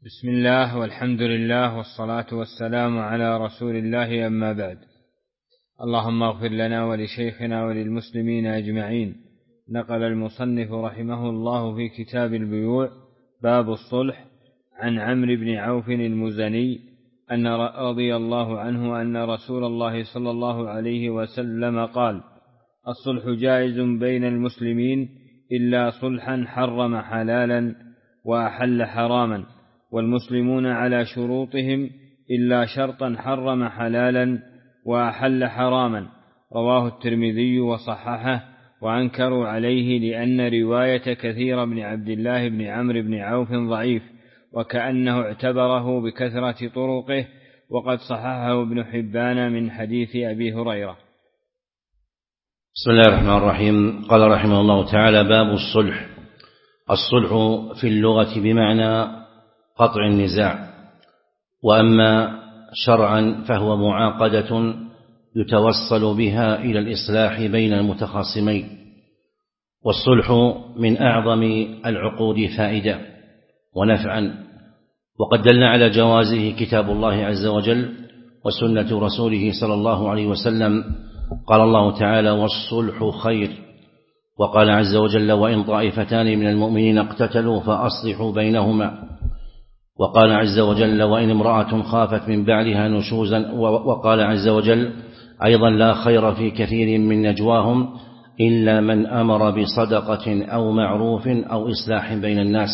بسم الله والحمد لله والصلاة والسلام على رسول الله، أما بعد. اللهم اغفر لنا ولشيخنا وللمسلمين أجمعين. نقل المصنف رحمه الله في كتاب البيوع باب الصلح عن عمرو بن عوف المزني أن رضي الله عنه أن رسول الله صلى الله عليه وسلم قال: الصلح جائز بين المسلمين إلا صلحا حرم حلالا وأحل حراما، والمسلمون على شروطهم إلا شرطا حرم حلالا وأحل حراما. رواه الترمذي وصححه، وأنكروا عليه لأن رواية كثير بن عبد الله بن عمرو بن عوف ضعيف، وكأنه اعتبره بكثرة طرقه، وقد صححه ابن حبان من حديث أبي هريرة. بسم الله الرحمن الرحيم. قال رحمه الله تعالى: باب الصلح. الصلح في اللغة بمعنى قطع النزاع، وأما شرعا فهو معاقدة يتوصل بها إلى الإصلاح بين المتخاصمين. والصلح من أعظم العقود فائدة ونفعا، وقد دل على جوازه كتاب الله عز وجل وسنة رسوله صلى الله عليه وسلم. قال الله تعالى: والصلح خير. وقال عز وجل: وإن طائفتان من المؤمنين اقتتلوا فأصلحوا بينهما. وقال عز وجل: وإن امرأة خافت من بعلها نشوزا. وقال عز وجل أيضا: لا خير في كثير من نجواهم إلا من أمر بصدقة أو معروف أو إصلاح بين الناس.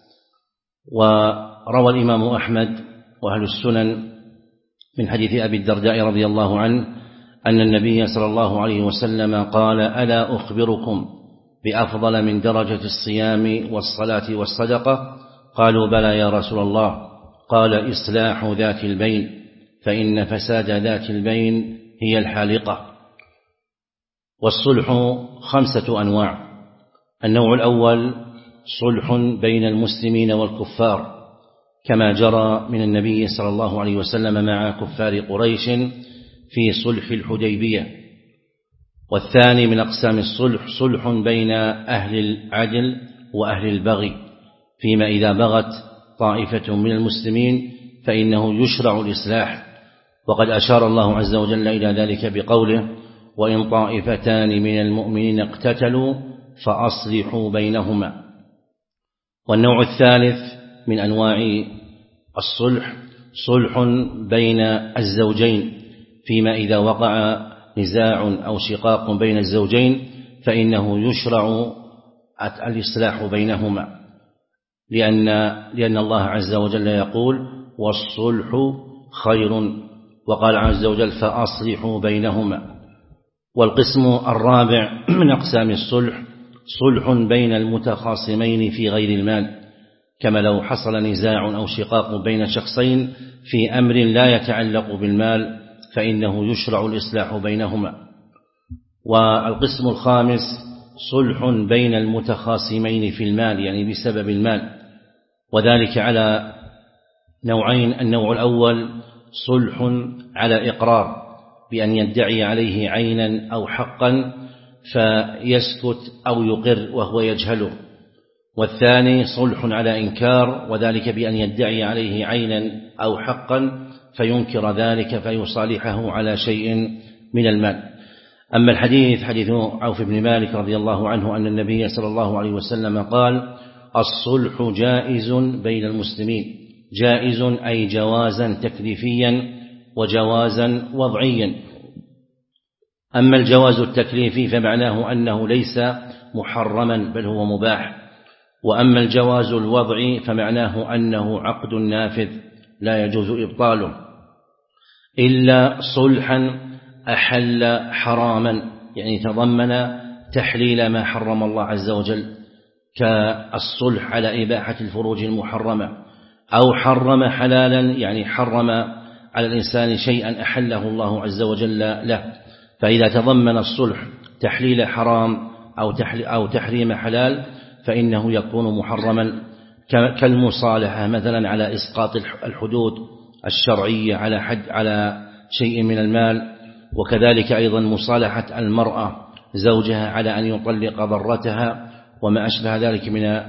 وروى الإمام أحمد وأهل السنن من حديث أبي الدرداء رضي الله عنه أن النبي صلى الله عليه وسلم قال: ألا أخبركم بأفضل من درجة الصيام والصلاة والصدقة؟ قالوا: بلى يا رسول الله. قال: إصلاح ذات البين، فإن فساد ذات البين هي الحالقة. والصلح 5 أنواع. النوع الأول صلح بين المسلمين والكفار، كما جرى من النبي صلى الله عليه وسلم مع كفار قريش في صلح الحديبية. والثاني من أقسام الصلح صلح بين أهل العدل وأهل البغي، فيما إذا بغت طائفة من المسلمين فإنه يشرع الإصلاح، وقد أشار الله عز وجل إلى ذلك بقوله: وإن طائفتان من المؤمنين اقتتلوا فأصلحوا بينهما. والنوع الثالث من أنواع الصلح صلح بين الزوجين، فيما إذا وقع نزاع أو شقاق بين الزوجين فإنه يشرع الإصلاح بينهما، لأن الله عز وجل يقول: والصلح خير. وقال عز وجل: فأصلحوا بينهما. والقسم الرابع من أقسام الصلح صلح بين المتخاصمين في غير المال، كما لو حصل نزاع أو شقاق بين شخصين في أمر لا يتعلق بالمال فإنه يشرع الإصلاح بينهما. والقسم الخامس صلح بين المتخاصمين في المال، يعني بسبب المال، وذلك على نوعين. النوع الأول صلح على إقرار، بأن يدعي عليه عينا أو حقا فيسكت أو يقر وهو يجهله. والثاني صلح على إنكار، وذلك بأن يدعي عليه عينا أو حقا فينكر ذلك فيصالحه على شيء من المال. أما الحديث حديث عوف بن مالك رضي الله عنه أن النبي صلى الله عليه وسلم قال: الصلح جائز بين المسلمين. جائز أي جوازا تكليفيا وجوازا وضعيا. أما الجواز التكليفي فمعناه أنه ليس محرما بل هو مباح، وأما الجواز الوضعي فمعناه أنه عقد نافذ لا يجوز إبطاله، إلا صلحا أحل حراما، يعني تضمن تحليل ما حرم الله عز وجل، كالصلح على إباحة الفروج المحرمة، أو حرم حلالا، يعني حرم على الإنسان شيئا أحله الله عز وجل له. فإذا تضمن الصلح تحليل حرام أو تحريم حلال فإنه يكون محرما، كالمصالحة مثلا على إسقاط الحدود الشرعية على شيء من المال، وكذلك أيضا مصالحة المرأة زوجها على أن يطلق ضرتها وما أشبه ذلك من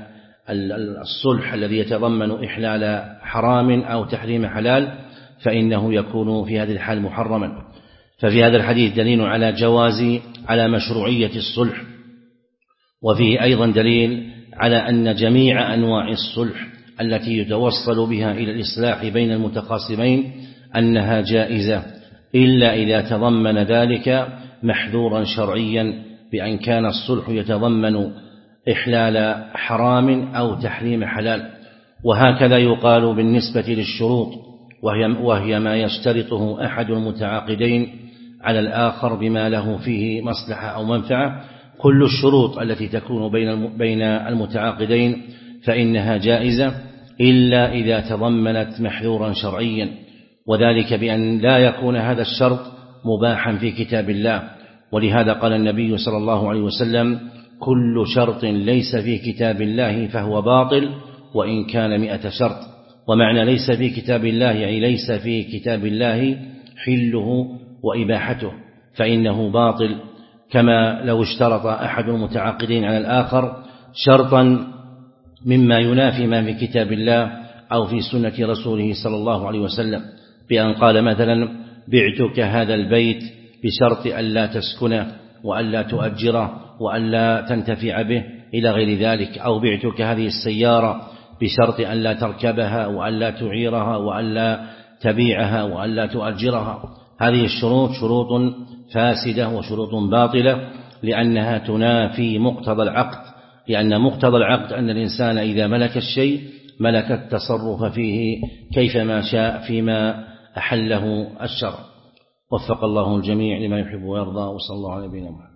الصلح الذي يتضمن إحلال حرام أو تحريم حلال فإنه يكون في هذه الحال محرما. ففي هذا الحديث دليل على مشروعية الصلح، وفيه أيضا دليل على أن جميع أنواع الصلح التي يتوصل بها إلى الإصلاح بين المتخاصمين أنها جائزة، إلا إذا تضمن ذلك محذورا شرعيا بأن كان الصلح يتضمن إحلال حرام أو تحريم حلال. وهكذا يقال بالنسبة للشروط، وهي ما يشترطه أحد المتعاقدين على الآخر بما له فيه مصلحة أو منفعة. كل الشروط التي تكون بين المتعاقدين فإنها جائزة إلا إذا تضمنت محذورا شرعيا، وذلك بأن لا يكون هذا الشرط مباحا في كتاب الله. ولهذا قال النبي صلى الله عليه وسلم: كل شرط ليس في كتاب الله فهو باطل وإن كان 100 شرط. ومعنى ليس في كتاب الله يعني ليس في كتاب الله حله وإباحته، فإنه باطل، كما لو اشترط أحد المتعاقدين على الآخر شرطا مما ينافي ما في كتاب الله أو في سنة رسوله صلى الله عليه وسلم، بأن قال مثلا: بعتك هذا البيت بشرط ألا تسكنه وألا تؤجره وألا تنتفع به إلى غير ذلك، أو بعتك هذه السيارة بشرط ألا تركبها وألا تعيرها وألا تبيعها وألا تؤجرها. هذه الشروط شروط فاسدة وشروط باطلة، لأنها تنافي مقتضى العقد، لأن مقتضى العقد أن الإنسان إذا ملك الشيء ملك التصرف فيه كيفما شاء فيما أحله الشرع. وفق الله الجميع لما يحب ويرضى، وصلى الله على نبينا محمد.